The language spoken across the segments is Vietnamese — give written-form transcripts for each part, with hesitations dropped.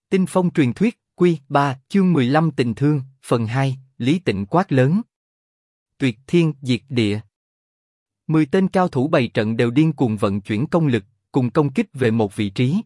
Tinh Phong truyền thuyết, Quy 3, chương 15 tình thương, phần 2, Lý Tịnh quát lớn. Tuyệt thiên, diệt địa. 10 tên cao thủ bày trận đều điên cuồng vận chuyển công lực, cùng công kích về một vị trí.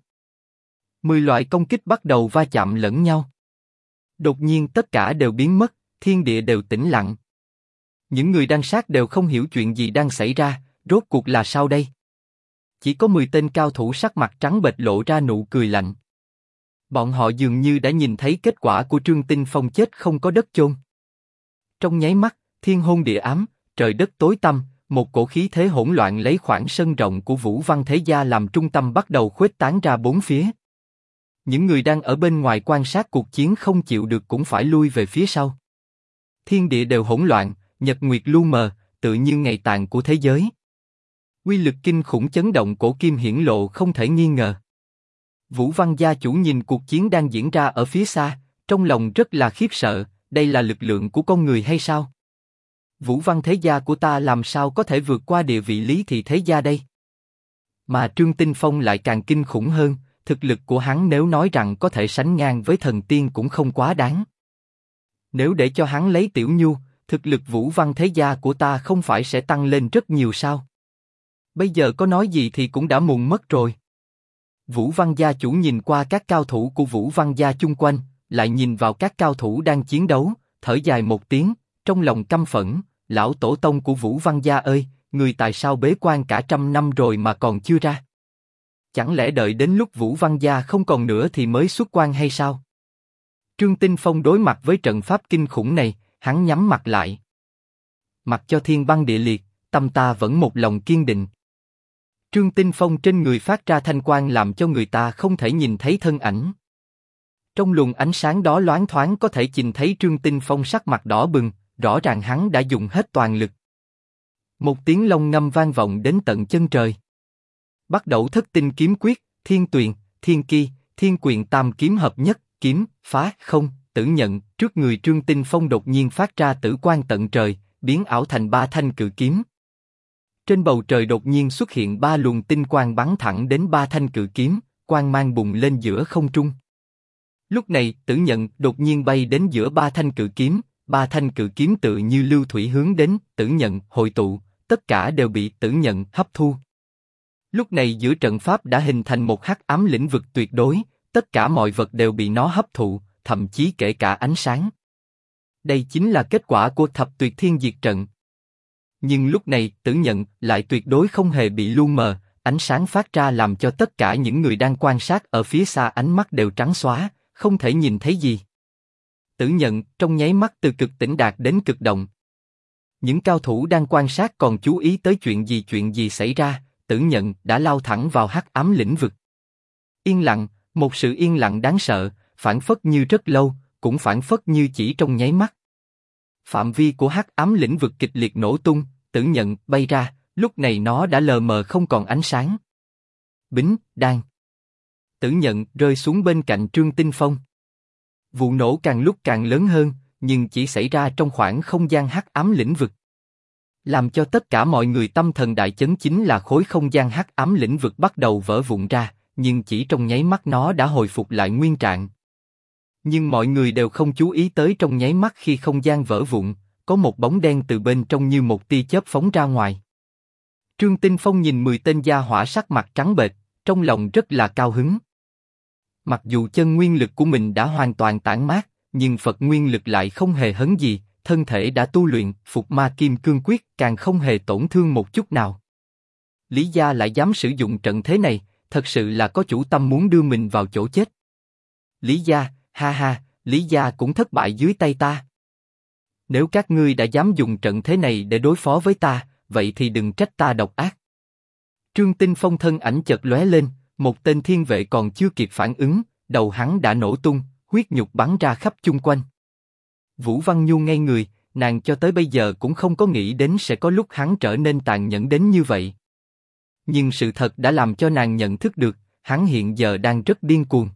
10 loại công kích bắt đầu va chạm lẫn nhau. Đột nhiên tất cả đều biến mất, thiên địa đều tĩnh lặng. Những người đang sát đều không hiểu chuyện gì đang xảy ra, rốt cuộc là sao đây? Chỉ có 10 tên cao thủ sắc mặt trắng bệch lộ ra nụ cười lạnh. Bọn họ dường như đã nhìn thấy kết quả của Trương Tinh Phong chết không có đất chôn. Trong nháy mắt, thiên hôn địa ám, trời đất tối tăm, một cổ khí thế hỗn loạn lấy khoảng sân rộng của Vũ Văn Thế Gia làm trung tâm bắt đầu khuếch tán ra bốn phía. Những người đang ở bên ngoài quan sát cuộc chiến không chịu được cũng phải lui về phía sau. Thiên địa đều hỗn loạn, nhật nguyệt lu mờ, tự như ngày tàn của thế giới. Uy lực kinh khủng chấn động cổ kim hiển lộ không thể nghi ngờ. Vũ Văn gia chủ nhìn cuộc chiến đang diễn ra ở phía xa, trong lòng rất là khiếp sợ, đây là lực lượng của con người hay sao? Vũ Văn Thế Gia của ta làm sao có thể vượt qua địa vị Lý Thị Thế Gia đây? Mà Trương Tinh Phong lại càng kinh khủng hơn, thực lực của hắn nếu nói rằng có thể sánh ngang với thần tiên cũng không quá đáng. Nếu để cho hắn lấy Tiểu Nhu, thực lực Vũ Văn Thế Gia của ta không phải sẽ tăng lên rất nhiều sao? Bây giờ có nói gì thì cũng đã muộn mất rồi. Vũ Văn gia chủ nhìn qua các cao thủ của Vũ Văn gia chung quanh, lại nhìn vào các cao thủ đang chiến đấu, thở dài một tiếng, trong lòng căm phẫn, lão tổ tông của Vũ Văn gia ơi, người tại sao bế quan cả trăm năm rồi mà còn chưa ra? Chẳng lẽ đợi đến lúc Vũ Văn gia không còn nữa thì mới xuất quan hay sao? Trương Tinh Phong đối mặt với trận pháp kinh khủng này, hắn nhắm mặt lại. Mặc cho thiên băng địa liệt, tâm ta vẫn một lòng kiên định. Trương Tinh Phong trên người phát ra thanh quang làm cho người ta không thể nhìn thấy thân ảnh. Trong luồng ánh sáng đó loáng thoáng có thể nhìn thấy Trương Tinh Phong sắc mặt đỏ bừng, rõ ràng hắn đã dùng hết toàn lực. Một tiếng long ngâm vang vọng đến tận chân trời. Bắt đầu thất tinh kiếm quyết, thiên tuyền, thiên ki, thiên quyền tam kiếm hợp nhất, kiếm, phá, không, tử nhận, trước người Trương Tinh Phong đột nhiên phát ra tử quang tận trời, biến ảo thành 3 thanh cự kiếm. Trên bầu trời đột nhiên xuất hiện 3 luồng tinh quang bắn thẳng đến 3 thanh cự kiếm, quang mang bùng lên giữa không trung. Lúc này, tử nhận đột nhiên bay đến giữa 3 thanh cự kiếm, 3 thanh cự kiếm tự như lưu thủy hướng đến tử nhận hội tụ, tất cả đều bị tử nhận hấp thu. Lúc này giữa trận pháp đã hình thành một hắc ám lĩnh vực tuyệt đối, tất cả mọi vật đều bị nó hấp thụ, thậm chí kể cả ánh sáng. Đây chính là kết quả của thập tuyệt thiên diệt trận. Nhưng lúc này tử nhận lại tuyệt đối không hề bị lu mờ, ánh sáng phát ra làm cho tất cả những người đang quan sát ở phía xa ánh mắt đều trắng xóa, không thể nhìn thấy gì. Tử nhận trong nháy mắt từ cực tĩnh đạt đến cực động. Những cao thủ đang quan sát còn chú ý tới chuyện gì xảy ra, tử nhận đã lao thẳng vào hắc ám lĩnh vực. Yên lặng, một sự yên lặng đáng sợ, phảng phất như rất lâu, cũng phảng phất như chỉ trong nháy mắt. Phạm vi của hắc ám lĩnh vực kịch liệt nổ tung, tử nhận bay ra, lúc này nó đã lờ mờ không còn ánh sáng. Bính, đan. Tử nhận rơi xuống bên cạnh Trương Tinh Phong. Vụ nổ càng lúc càng lớn hơn, nhưng chỉ xảy ra trong khoảng không gian hắc ám lĩnh vực. Làm cho tất cả mọi người tâm thần đại chấn chính là khối không gian hắc ám lĩnh vực bắt đầu vỡ vụn ra, nhưng chỉ trong nháy mắt nó đã hồi phục lại nguyên trạng. Nhưng mọi người đều không chú ý tới trong nháy mắt khi không gian vỡ vụn, có một bóng đen từ bên trong như một tia chớp phóng ra ngoài. Trương Tinh Phong nhìn 10 tên gia hỏa sắc mặt trắng bệch, trong lòng rất là cao hứng. Mặc dù chân nguyên lực của mình đã hoàn toàn tản mát, nhưng Phật nguyên lực lại không hề hấn gì, thân thể đã tu luyện Phục Ma Kim Cương Quyết càng không hề tổn thương một chút nào. Lý gia lại dám sử dụng trận thế này, thật sự là có chủ tâm muốn đưa mình vào chỗ chết. Lý gia, ha ha, Lý gia cũng thất bại dưới tay ta. Nếu các ngươi đã dám dùng trận thế này để đối phó với ta, vậy thì đừng trách ta độc ác. Trương Tinh Phong thân ảnh chợt lóe lên, một tên thiên vệ còn chưa kịp phản ứng, đầu hắn đã nổ tung, huyết nhục bắn ra khắp chung quanh. Vũ Văn Nhu ngây người, nàng cho tới bây giờ cũng không có nghĩ đến sẽ có lúc hắn trở nên tàn nhẫn đến như vậy. Nhưng sự thật đã làm cho nàng nhận thức được, hắn hiện giờ đang rất điên cuồng.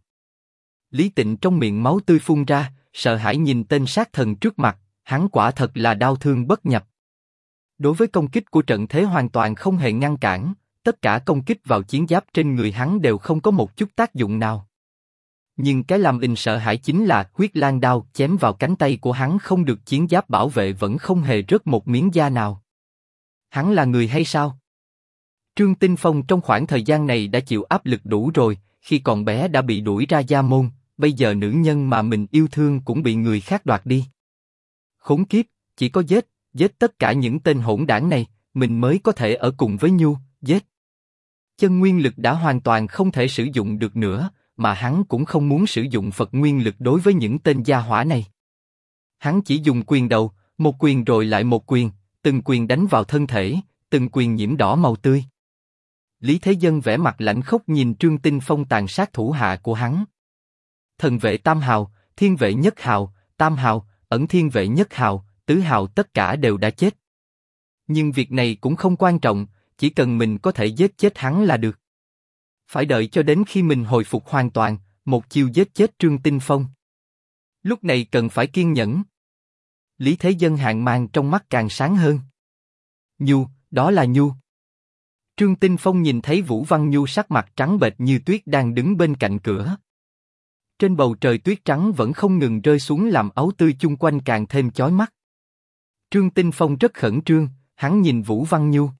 Lý Tịnh trong miệng máu tươi phun ra, sợ hãi nhìn tên sát thần trước mặt, hắn quả thật là đau thương bất nhập. Đối với công kích của trận thế hoàn toàn không hề ngăn cản, tất cả công kích vào chiến giáp trên người hắn đều không có một chút tác dụng nào. Nhưng cái làm Ình sợ hãi chính là huyết lang đao chém vào cánh tay của hắn không được chiến giáp bảo vệ vẫn không hề rớt một miếng da nào. Hắn là người hay sao? Trương Tinh Phong trong khoảng thời gian này đã chịu áp lực đủ rồi, khi còn bé đã bị đuổi ra gia môn, bây giờ nữ nhân mà mình yêu thương cũng bị người khác đoạt đi. Khốn kiếp, chỉ có giết tất cả những tên hỗn đảng này, mình mới có thể ở cùng với Nhu, giết. Chân nguyên lực đã hoàn toàn không thể sử dụng được nữa, mà hắn cũng không muốn sử dụng Phật nguyên lực đối với những tên gia hỏa này. Hắn chỉ dùng quyền đầu, một quyền rồi lại một quyền, từng quyền đánh vào thân thể, từng quyền nhiễm đỏ màu tươi. Lý Thế Dân vẻ mặt lạnh khốc nhìn Trương Tinh Phong tàn sát thủ hạ của hắn. Thần vệ tam hào, thiên vệ nhất hào, tam hào, ẩn thiên vệ nhất hào, tứ hào tất cả đều đã chết. Nhưng việc này cũng không quan trọng, chỉ cần mình có thể giết chết hắn là được. Phải đợi cho đến khi mình hồi phục hoàn toàn, một chiêu giết chết Trương Tinh Phong. Lúc này cần phải kiên nhẫn. Lý Thế Dân hàn mang trong mắt càng sáng hơn. Nhu, đó là Nhu. Trương Tinh Phong nhìn thấy Vũ Văn Nhu sắc mặt trắng bệch như tuyết đang đứng bên cạnh cửa. Trên bầu trời tuyết trắng vẫn không ngừng rơi xuống làm áo tươi chung quanh càng thêm chói mắt. Trương Tinh Phong rất khẩn trương, hắn nhìn Vũ Văn Nhu.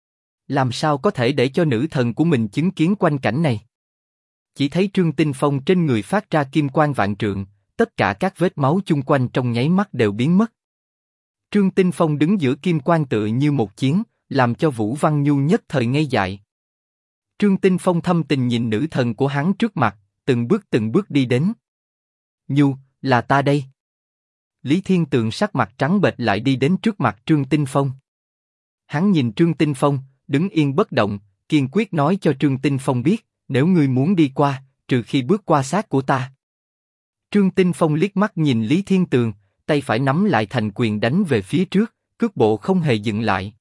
Làm sao có thể để cho nữ thần của mình chứng kiến quanh cảnh này? Chỉ thấy Trương Tinh Phong trên người phát ra kim quang vạn trượng, tất cả các vết máu chung quanh trong nháy mắt đều biến mất. Trương Tinh Phong đứng giữa kim quang tựa như một chiến, làm cho Vũ Văn Nhu nhất thời ngây dại. Trương Tinh Phong thâm tình nhìn nữ thần của hắn trước mặt, từng bước đi đến. Nhu, là ta đây. Lý Thiên Tường sắc mặt trắng bệch lại đi đến trước mặt Trương Tinh Phong. Hắn nhìn Trương Tinh Phong, đứng yên bất động, kiên quyết nói cho Trương Tinh Phong biết, nếu ngươi muốn đi qua, trừ khi bước qua xác của ta. Trương Tinh Phong liếc mắt nhìn Lý Thiên Tường, tay phải nắm lại thành quyền đánh về phía trước, cước bộ không hề dừng lại.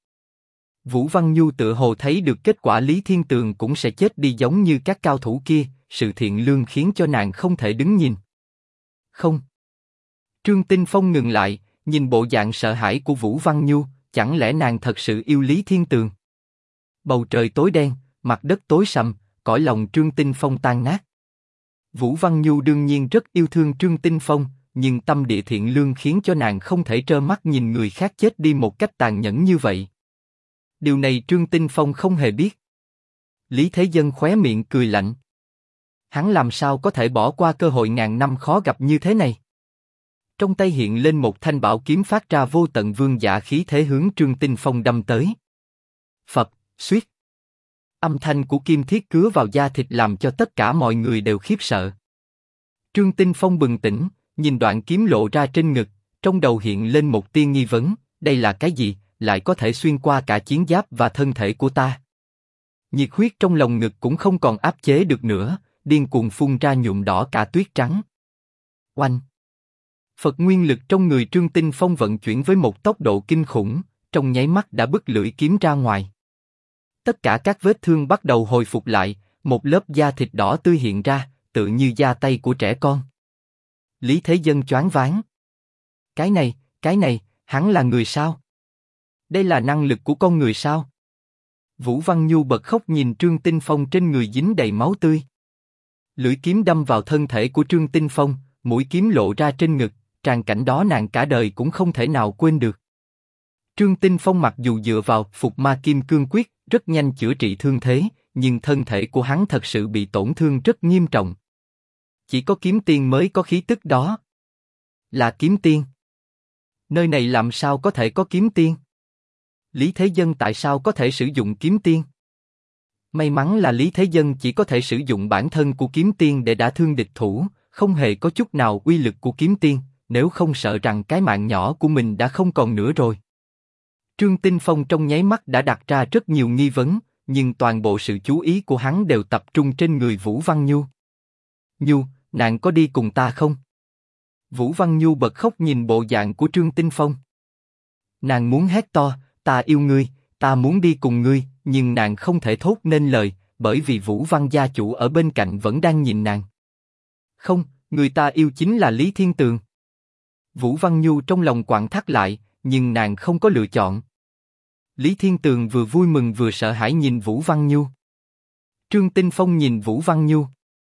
Vũ Văn Nhu tự hồ thấy được kết quả Lý Thiên Tường cũng sẽ chết đi giống như các cao thủ kia, sự thiện lương khiến cho nàng không thể đứng nhìn. Không. Trương Tinh Phong ngừng lại, nhìn bộ dạng sợ hãi của Vũ Văn Nhu, chẳng lẽ nàng thật sự yêu Lý Thiên Tường? Bầu trời tối đen, mặt đất tối sầm, cõi lòng Trương Tinh Phong tan nát. Vũ Văn Nhu đương nhiên rất yêu thương Trương Tinh Phong, nhưng tâm địa thiện lương khiến cho nàng không thể trơ mắt nhìn người khác chết đi một cách tàn nhẫn như vậy. Điều này Trương Tinh Phong không hề biết. Lý Thế Dân khóe miệng cười lạnh. Hắn làm sao có thể bỏ qua cơ hội ngàn năm khó gặp như thế này? Trong tay hiện lên một thanh bảo kiếm phát ra vô tận vương giả khí thế hướng Trương Tinh Phong đâm tới. Phập, suýt. Âm thanh của kim thiết cứa vào da thịt làm cho tất cả mọi người đều khiếp sợ. Trương Tinh Phong bừng tỉnh, nhìn đoạn kiếm lộ ra trên ngực, trong đầu hiện lên một tia nghi vấn, đây là cái gì, lại có thể xuyên qua cả chiến giáp và thân thể của ta. Nhiệt huyết trong lồng ngực cũng không còn áp chế được nữa, điên cuồng phun ra nhuộm đỏ cả tuyết trắng. Oanh! Phật nguyên lực trong người Trương Tinh Phong vận chuyển với một tốc độ kinh khủng, trong nháy mắt đã bứt lưỡi kiếm ra ngoài. Tất cả các vết thương bắt đầu hồi phục lại, một lớp da thịt đỏ tươi hiện ra, tự như da tay của trẻ con. Lý Thế Dân choáng váng. Cái này, hắn là người sao? Đây là năng lực của con người sao? Vũ Văn Nhu bật khóc nhìn Trương Tinh Phong trên người dính đầy máu tươi. Lưỡi kiếm đâm vào thân thể của Trương Tinh Phong, mũi kiếm lộ ra trên ngực, tràng cảnh đó nàng cả đời cũng không thể nào quên được. Trương Tinh Phong mặc dù dựa vào Phục Ma Kim Cương Quyết rất nhanh chữa trị thương thế, nhưng thân thể của hắn thật sự bị tổn thương rất nghiêm trọng. Chỉ có kiếm tiên mới có khí tức đó. Là kiếm tiên. Nơi này làm sao có thể có kiếm tiên? Lý Thế Dân tại sao có thể sử dụng kiếm tiên? May mắn là Lý Thế Dân chỉ có thể sử dụng bản thân của kiếm tiên để đả thương địch thủ, không hề có chút nào uy lực của kiếm tiên, nếu không sợ rằng cái mạng nhỏ của mình đã không còn nữa rồi. Trương Tinh Phong trong nháy mắt đã đặt ra rất nhiều nghi vấn, nhưng toàn bộ sự chú ý của hắn đều tập trung trên người Vũ Văn Nhu. Nhu, nàng có đi cùng ta không? Vũ Văn Nhu bật khóc nhìn bộ dạng của Trương Tinh Phong. Nàng muốn hét to, ta yêu ngươi, ta muốn đi cùng ngươi, nhưng nàng không thể thốt nên lời, bởi vì Vũ Văn gia chủ ở bên cạnh vẫn đang nhìn nàng. Không, người ta yêu chính là Lý Thiên Tường. Vũ Văn Nhu trong lòng quặn thắt lại, nhưng nàng không có lựa chọn. Lý Thiên Tường vừa vui mừng vừa sợ hãi nhìn Vũ Văn Nhu. Trương Tinh Phong nhìn Vũ Văn Nhu.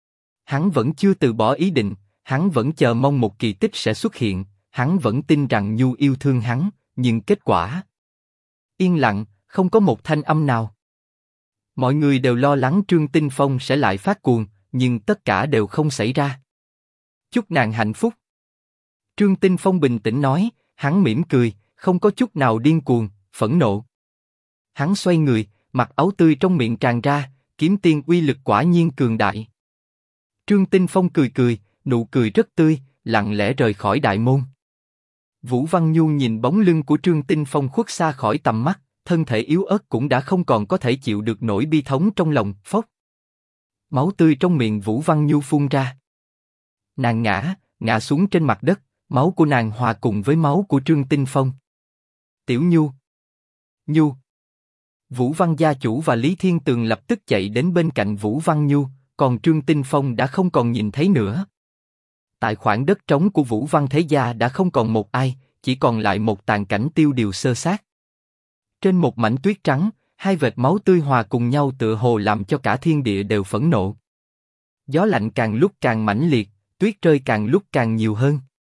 Hắn vẫn chưa từ bỏ ý định, hắn vẫn chờ mong một kỳ tích sẽ xuất hiện, hắn vẫn tin rằng Nhu yêu thương hắn, nhưng kết quả... Yên lặng, không có một thanh âm nào. Mọi người đều lo lắng Trương Tinh Phong sẽ lại phát cuồng, nhưng tất cả đều không xảy ra. Chúc nàng hạnh phúc. Trương Tinh Phong bình tĩnh nói, hắn mỉm cười, không có chút nào điên cuồng, phẫn nộ. Hắn xoay người, mặt ấu tươi trong miệng tràn ra, kiếm tiên uy lực quả nhiên cường đại. Trương Tinh Phong cười cười, nụ cười rất tươi, lặng lẽ rời khỏi đại môn. Vũ Văn Nhu nhìn bóng lưng của Trương Tinh Phong khuất xa khỏi tầm mắt, thân thể yếu ớt cũng đã không còn có thể chịu được nỗi bi thống trong lòng, phốc. Máu tươi trong miệng Vũ Văn Nhu phun ra. Nàng ngã xuống trên mặt đất, máu của nàng hòa cùng với máu của Trương Tinh Phong. Tiểu Nhu. Nhu. Vũ Văn gia chủ và Lý Thiên Tường lập tức chạy đến bên cạnh Vũ Văn Nhu, còn Trương Tinh Phong đã không còn nhìn thấy nữa. Tại khoảng đất trống của Vũ Văn thế gia đã không còn một ai, chỉ còn lại một tàn cảnh tiêu điều sơ sát. Trên một mảnh tuyết trắng, hai vệt máu tươi hòa cùng nhau tựa hồ làm cho cả thiên địa đều phẫn nộ. Gió lạnh càng lúc càng mãnh liệt, tuyết rơi càng lúc càng nhiều hơn.